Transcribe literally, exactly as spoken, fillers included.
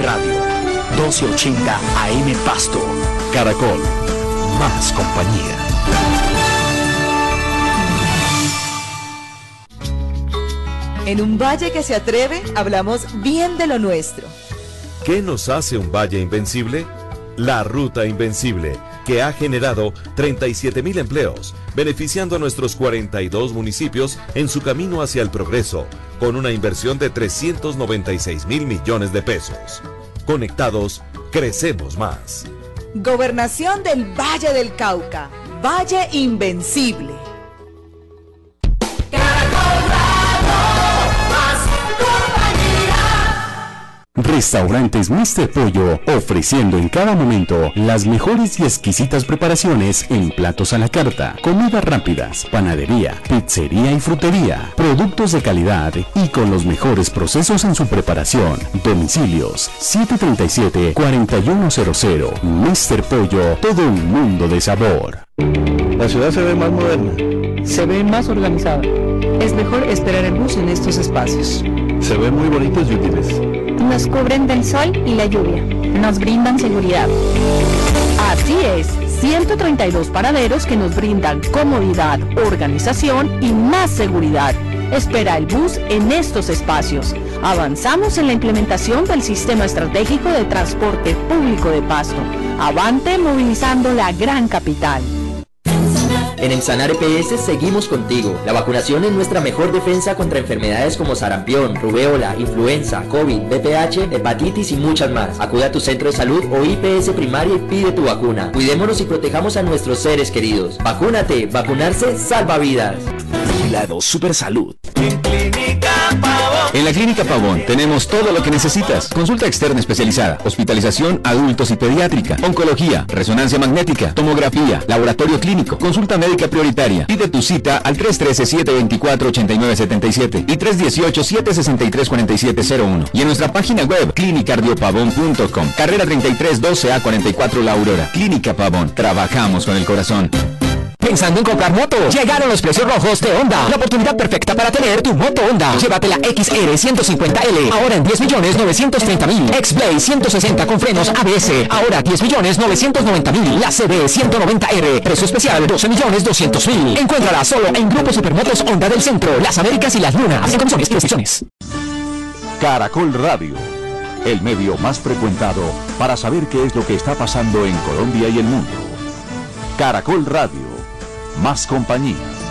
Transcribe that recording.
Radio, doce ochenta A M Pasto. Caracol, más compañía. En un valle que se atreve, hablamos bien de lo nuestro. ¿Qué nos hace un valle invencible? La Ruta Invencible, que ha generado treinta y siete mil empleos, beneficiando a nuestros cuarenta y dos municipios en su camino hacia el progreso, con una inversión de trescientos noventa y seis mil millones de pesos. Conectados, crecemos más. Gobernación del Valle del Cauca, Valle Invencible. Restaurantes míster Pollo, ofreciendo en cada momento las mejores y exquisitas preparaciones en platos a la carta, comidas rápidas, panadería, pizzería y frutería, productos de calidad y con los mejores procesos en su preparación. Domicilios siete treinta y siete, cuarenta y uno cero cero. míster Pollo, todo un mundo de sabor. La ciudad se ve más moderna. Se ve más organizada. Es mejor esperar el bus en estos espacios. Se ven muy bonitos y útiles. Nos cubren del sol y la lluvia. Nos brindan seguridad. Así es, ciento treinta y dos paraderos que nos brindan comodidad, organización y más seguridad. Espera el bus en estos espacios. Avanzamos en la implementación del Sistema Estratégico de Transporte Público de Pasto. Avante movilizando la gran capital. En el Sanar E P S seguimos contigo. La vacunación es nuestra mejor defensa contra enfermedades como sarampión, rubéola, influenza, COVID, V P H, hepatitis y muchas más. Acude a tu centro de salud o I P S primaria y pide tu vacuna. Cuidémonos y protejamos a nuestros seres queridos. Vacúnate, vacunarse salva vidas. Vigilado Supersalud. En la Clínica Pavón tenemos todo lo que necesitas. Consulta externa especializada, hospitalización adultos y pediátrica, oncología, resonancia magnética, tomografía, laboratorio clínico, consulta médica prioritaria. Pide tu cita al tres uno tres, siete dos cuatro, ocho nueve siete siete y tres uno ocho, siete seis tres, cuatro siete cero uno. Y en nuestra página web clinicardiopavón punto com. Carrera treinta y tres, doce A cuarenta y cuatro La Aurora. Clínica Pavón. Trabajamos con el corazón. Pensando en comprar moto, llegaron los precios rojos de Honda. La oportunidad perfecta para tener tu moto Honda. Llévate la X R ciento cincuenta L, ahora en diez millones novecientos treinta mil. X-Blade ciento sesenta con frenos A B S, ahora diez millones novecientos noventa mil. La C B ciento noventa R, precio especial doce millones doscientos mil. Encuéntrala solo en Grupo Supermotos Honda del Centro, Las Américas y Las Lunas. En comisiones y restricciones. Caracol Radio, el medio más frecuentado para saber qué es lo que está pasando en Colombia y el mundo. Caracol Radio, más compañía.